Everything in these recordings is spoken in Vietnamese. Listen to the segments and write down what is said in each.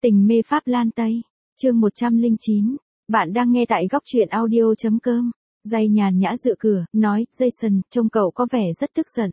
Tình mê Pháp Lan Tây, chương 109. Bạn đang nghe tại góc truyện audio.com. Giai nhàn nhã dựa cửa, nói, Jason, trông cậu có vẻ rất tức giận.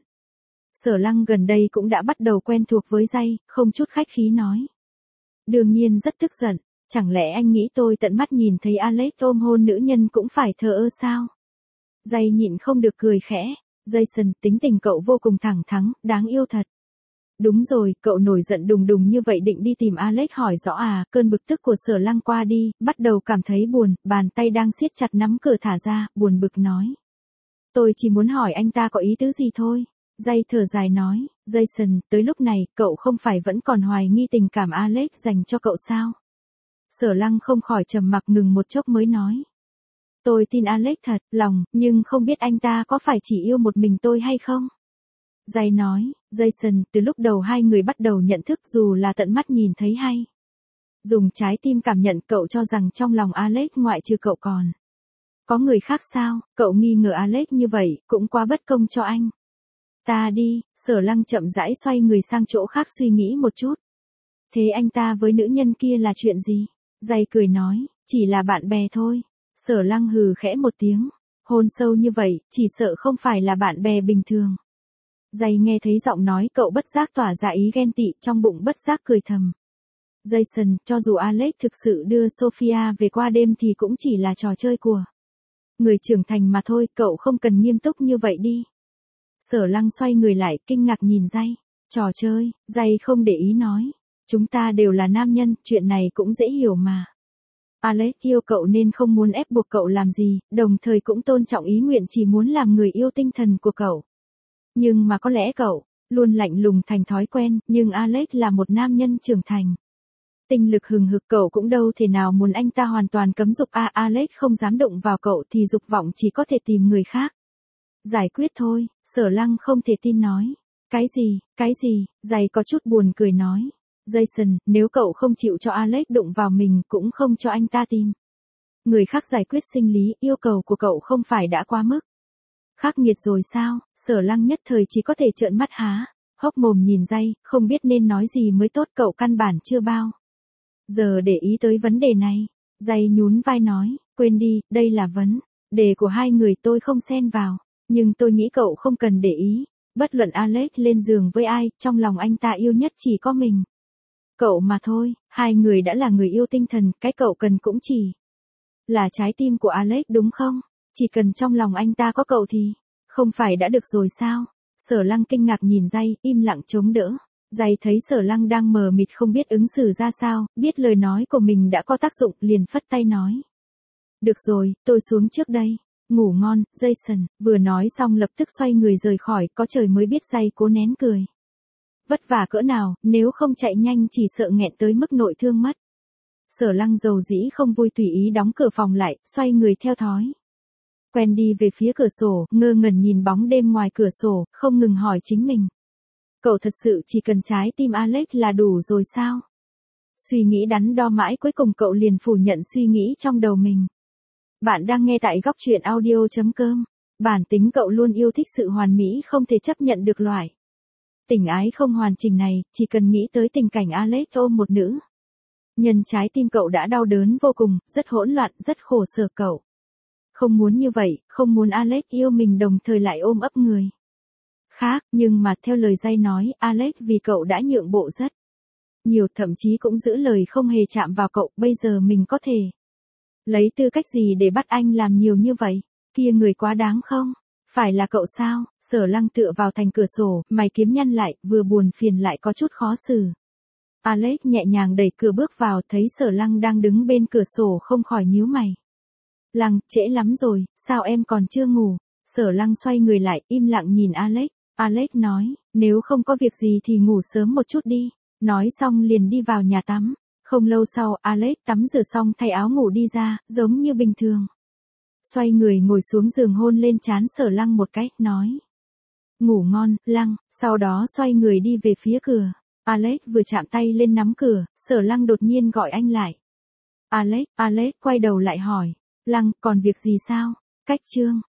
Sở Lăng gần đây cũng đã bắt đầu quen thuộc với Giai, không chút khách khí nói. Đương nhiên rất tức giận, chẳng lẽ anh nghĩ tôi tận mắt nhìn thấy Alex ôm hôn nữ nhân cũng phải thờ ơ sao? Giai nhịn không được cười khẽ, Jason, tính tình cậu vô cùng thẳng thắn, đáng yêu thật. Đúng rồi, cậu nổi giận đùng đùng như vậy định đi tìm Alex hỏi rõ à, cơn bực tức của Sở Lăng qua đi, bắt đầu cảm thấy buồn, bàn tay đang siết chặt nắm cửa thả ra, buồn bực nói. Tôi chỉ muốn hỏi anh ta có ý tứ gì thôi. Giai thở dài nói, Jason, tới lúc này, cậu không phải vẫn còn hoài nghi tình cảm Alex dành cho cậu sao? Sở Lăng không khỏi trầm mặc ngừng một chốc mới nói. Tôi tin Alex thật, lòng, nhưng không biết anh ta có phải chỉ yêu một mình tôi hay không? Giai nói, Jason, từ lúc đầu hai người bắt đầu nhận thức dù là tận mắt nhìn thấy hay. Dùng trái tim cảm nhận cậu cho rằng trong lòng Alex ngoại trừ cậu còn. Có người khác sao, cậu nghi ngờ Alex như vậy, cũng quá bất công cho anh. Ta đi, Sở Lăng chậm rãi xoay người sang chỗ khác suy nghĩ một chút. Thế anh ta với nữ nhân kia là chuyện gì? Giai cười nói, chỉ là bạn bè thôi. Sở Lăng hừ khẽ một tiếng. Hôn sâu như vậy, chỉ sợ không phải là bạn bè bình thường. Giai nghe thấy giọng nói cậu bất giác tỏa ra ý ghen tị, trong bụng bất giác cười thầm. Jason, cho dù Alex thực sự đưa Sophia về qua đêm thì cũng chỉ là trò chơi của người trưởng thành mà thôi, cậu không cần nghiêm túc như vậy đi. Sở Lăng xoay người lại, kinh ngạc nhìn Giai. Trò chơi, Giai không để ý nói. Chúng ta đều là nam nhân, chuyện này cũng dễ hiểu mà. Alex yêu cậu nên không muốn ép buộc cậu làm gì, đồng thời cũng tôn trọng ý nguyện chỉ muốn làm người yêu tinh thần của cậu. Nhưng mà có lẽ cậu luôn lạnh lùng thành thói quen, nhưng Alex là một nam nhân trưởng thành. Tinh lực hừng hực, cậu cũng đâu thể nào muốn anh ta hoàn toàn cấm dục. Alex không dám động vào cậu thì dục vọng chỉ có thể tìm người khác giải quyết thôi. Sở Lăng không thể tin nói. Cái gì, Giai có chút buồn cười nói. Jason, nếu cậu không chịu cho Alex đụng vào mình cũng không cho anh ta tìm người khác giải quyết sinh lý, yêu cầu của cậu không phải đã quá mức khắc nghiệt rồi sao? Sở Lăng nhất thời chỉ có thể trợn mắt há hốc mồm nhìn Giai, không biết nên nói gì mới tốt, cậu căn bản chưa bao giờ để ý tới vấn đề này. Giai nhún vai nói, quên đi, đây là vấn đề của hai người, tôi không xen vào, nhưng tôi nghĩ cậu không cần để ý, bất luận Alex lên giường với ai, trong lòng anh ta yêu nhất chỉ có mình cậu mà thôi, hai người đã là người yêu tinh thần, cái cậu cần cũng chỉ là trái tim của Alex đúng không? Chỉ cần trong lòng anh ta có cậu thì không phải đã được rồi sao? Sở Lăng kinh ngạc nhìn Giai, im lặng chống đỡ. Giai thấy Sở Lăng đang mờ mịt không biết ứng xử ra sao, biết lời nói của mình đã có tác dụng, liền phất tay nói. Được rồi, tôi xuống trước đây. Ngủ ngon, Jason. Vừa nói xong lập tức xoay người rời khỏi, có trời mới biết Giai cố nén cười. Vất vả cỡ nào, nếu không chạy nhanh chỉ sợ nghẹn tới mức nội thương mất. Sở Lăng dầu dĩ không vui tùy ý đóng cửa phòng lại, xoay người theo thói quen đi về phía cửa sổ, ngơ ngẩn nhìn bóng đêm ngoài cửa sổ, không ngừng hỏi chính mình. Cậu thật sự chỉ cần trái tim Alex là đủ rồi sao? Suy nghĩ đắn đo mãi cuối cùng cậu liền phủ nhận suy nghĩ trong đầu mình. Bạn đang nghe tại góc truyện audio.com. Bản tính cậu luôn yêu thích sự hoàn mỹ, không thể chấp nhận được loại tình ái không hoàn chỉnh này, chỉ cần nghĩ tới tình cảnh Alex ôm một nữ nhân, trái tim cậu đã đau đớn vô cùng, rất hỗn loạn, rất khổ sở. Cậu không muốn như vậy, không muốn Alex yêu mình đồng thời lại ôm ấp người khác, nhưng mà theo lời Giai nói, Alex vì cậu đã nhượng bộ rất nhiều, thậm chí cũng giữ lời không hề chạm vào cậu, bây giờ mình có thể lấy tư cách gì để bắt anh làm nhiều như vậy? Kia người quá đáng không? Phải là cậu sao? Sở Lăng tựa vào thành cửa sổ, mày kiếm nhăn lại, vừa buồn phiền lại có chút khó xử. Alex nhẹ nhàng đẩy cửa bước vào, thấy Sở Lăng đang đứng bên cửa sổ không khỏi nhíu mày. Lăng, trễ lắm rồi, sao em còn chưa ngủ? Sở Lăng xoay người lại, im lặng nhìn Alex. Alex nói, nếu không có việc gì thì ngủ sớm một chút đi. Nói xong liền đi vào nhà tắm. Không lâu sau, Alex tắm rửa xong thay áo ngủ đi ra, giống như bình thường. Xoay người ngồi xuống giường hôn lên trán Sở Lăng một cái, nói. Ngủ ngon, Lăng, sau đó xoay người đi về phía cửa. Alex vừa chạm tay lên nắm cửa, Sở Lăng đột nhiên gọi anh lại. Alex quay đầu lại hỏi. Lăng, còn việc gì sao? Cách chương